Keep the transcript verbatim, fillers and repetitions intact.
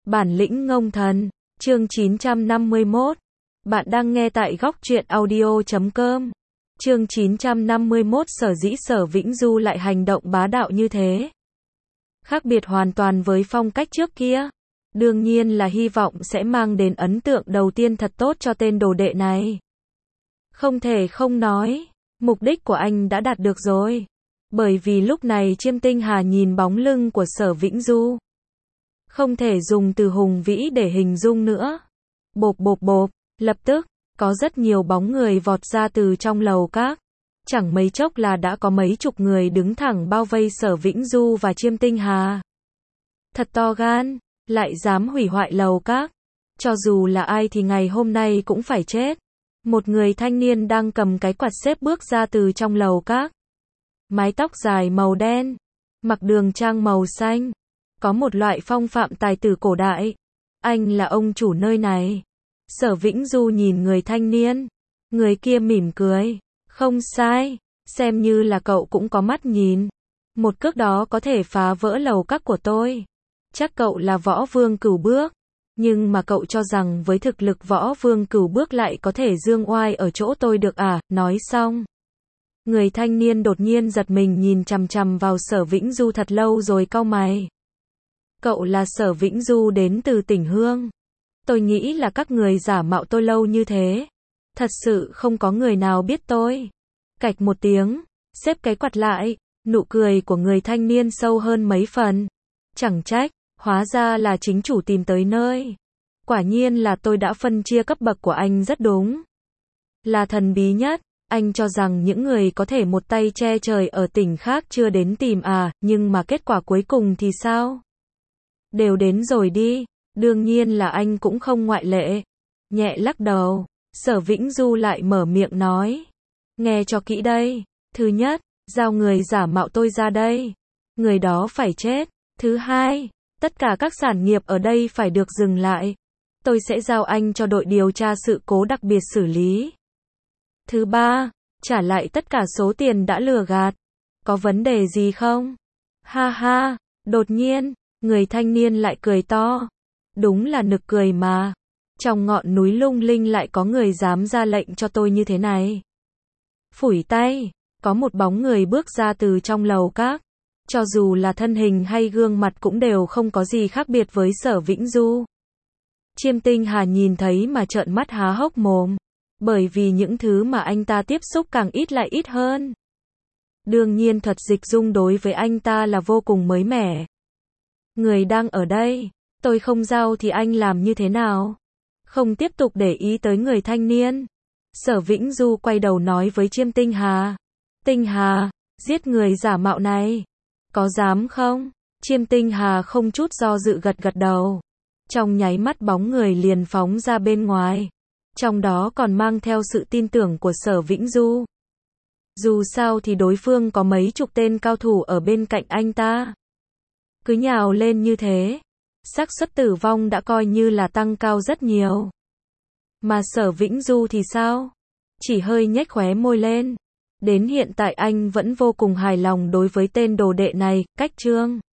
Bản lĩnh ngông thần, chương chín trăm năm mươi mốt. Bạn đang nghe tại góc truyện audio chấm com. Chương chín trăm năm mươi mốt. Sở dĩ Sở Vĩnh Du lại hành động bá đạo như thế, khác biệt hoàn toàn với phong cách trước kia. Đương nhiên là hy vọng sẽ mang đến ấn tượng đầu tiên thật tốt cho tên đồ đệ này. Không thể không nói, mục đích của anh đã đạt được rồi. Bởi vì lúc này Chiêm Tinh Hà nhìn bóng lưng của Sở Vĩnh Du, không thể dùng từ hùng vĩ để hình dung nữa. Bộp bộp bộp, lập tức, có rất nhiều bóng người vọt ra từ trong lầu các. Chẳng mấy chốc là đã có mấy chục người đứng thẳng bao vây Sở Vĩnh Du và Chiêm Tinh Hà. Thật to gan, lại dám hủy hoại lầu các. Cho dù là ai thì ngày hôm nay cũng phải chết. Một người thanh niên đang cầm cái quạt xếp bước ra từ trong lầu các. Mái tóc dài màu đen, mặc đường trang màu xanh. Có một loại phong phạm tài tử cổ đại. Anh là ông chủ nơi này. Sở Vĩnh Du nhìn người thanh niên. Người kia mỉm cười. Không sai, xem như là cậu cũng có mắt nhìn. Một cước đó có thể phá vỡ lầu các của tôi. Chắc cậu là Võ Vương Cửu Bước. Nhưng mà cậu cho rằng với thực lực Võ Vương Cửu Bước lại có thể dương oai ở chỗ tôi được à? Nói xong, người thanh niên đột nhiên giật mình nhìn chằm chằm vào Sở Vĩnh Du thật lâu rồi cau mày. Cậu là Sở Vĩnh Du đến từ tỉnh Hương. Tôi nghĩ là các người giả mạo tôi lâu như thế. Thật sự không có người nào biết tôi. Cạch một tiếng, xếp cái quạt lại, nụ cười của người thanh niên sâu hơn mấy phần. Chẳng trách, hóa ra là chính chủ tìm tới nơi. Quả nhiên là tôi đã phân chia cấp bậc của anh rất đúng. Là thần bí nhất, anh cho rằng những người có thể một tay che trời ở tỉnh khác chưa đến tìm à, nhưng mà kết quả cuối cùng thì sao? Đều đến rồi đi, đương nhiên là anh cũng không ngoại lệ. Nhẹ lắc đầu, Sở Vĩnh Du lại mở miệng nói. Nghe cho kỹ đây, thứ nhất, giao người giả mạo tôi ra đây. Người đó phải chết. Thứ hai, tất cả các sản nghiệp ở đây phải được dừng lại. Tôi sẽ giao anh cho đội điều tra sự cố đặc biệt xử lý. Thứ ba, trả lại tất cả số tiền đã lừa gạt. Có vấn đề gì không? Ha ha, đột nhiên, người thanh niên lại cười to. Đúng là nực cười mà. Trong ngọn núi lung linh lại có người dám ra lệnh cho tôi như thế này. Phủi tay, có một bóng người bước ra từ trong lầu các. Cho dù là thân hình hay gương mặt cũng đều không có gì khác biệt với Sở Vĩnh Du. Chiêm Tinh Hà nhìn thấy mà trợn mắt há hốc mồm. Bởi vì những thứ mà anh ta tiếp xúc càng ít lại ít hơn. Đương nhiên thuật dịch dung đối với anh ta là vô cùng mới mẻ. Người đang ở đây, tôi không giao thì anh làm như thế nào? Không tiếp tục để ý tới người thanh niên. Sở Vĩnh Du quay đầu nói với Chiêm Tinh Hà. Tinh Hà, giết người giả mạo này. Có dám không? Chiêm Tinh Hà không chút do dự gật gật đầu. Trong nháy mắt bóng người liền phóng ra bên ngoài. Trong đó còn mang theo sự tin tưởng của Sở Vĩnh Du. Dù sao thì đối phương có mấy chục tên cao thủ ở bên cạnh anh ta. Cứ nhào lên như thế, xác suất tử vong đã coi như là tăng cao rất nhiều. Mà Sở Vĩnh Du thì sao? Chỉ hơi nhếch khóe môi lên. Đến hiện tại anh vẫn vô cùng hài lòng đối với tên đồ đệ này. Cách chương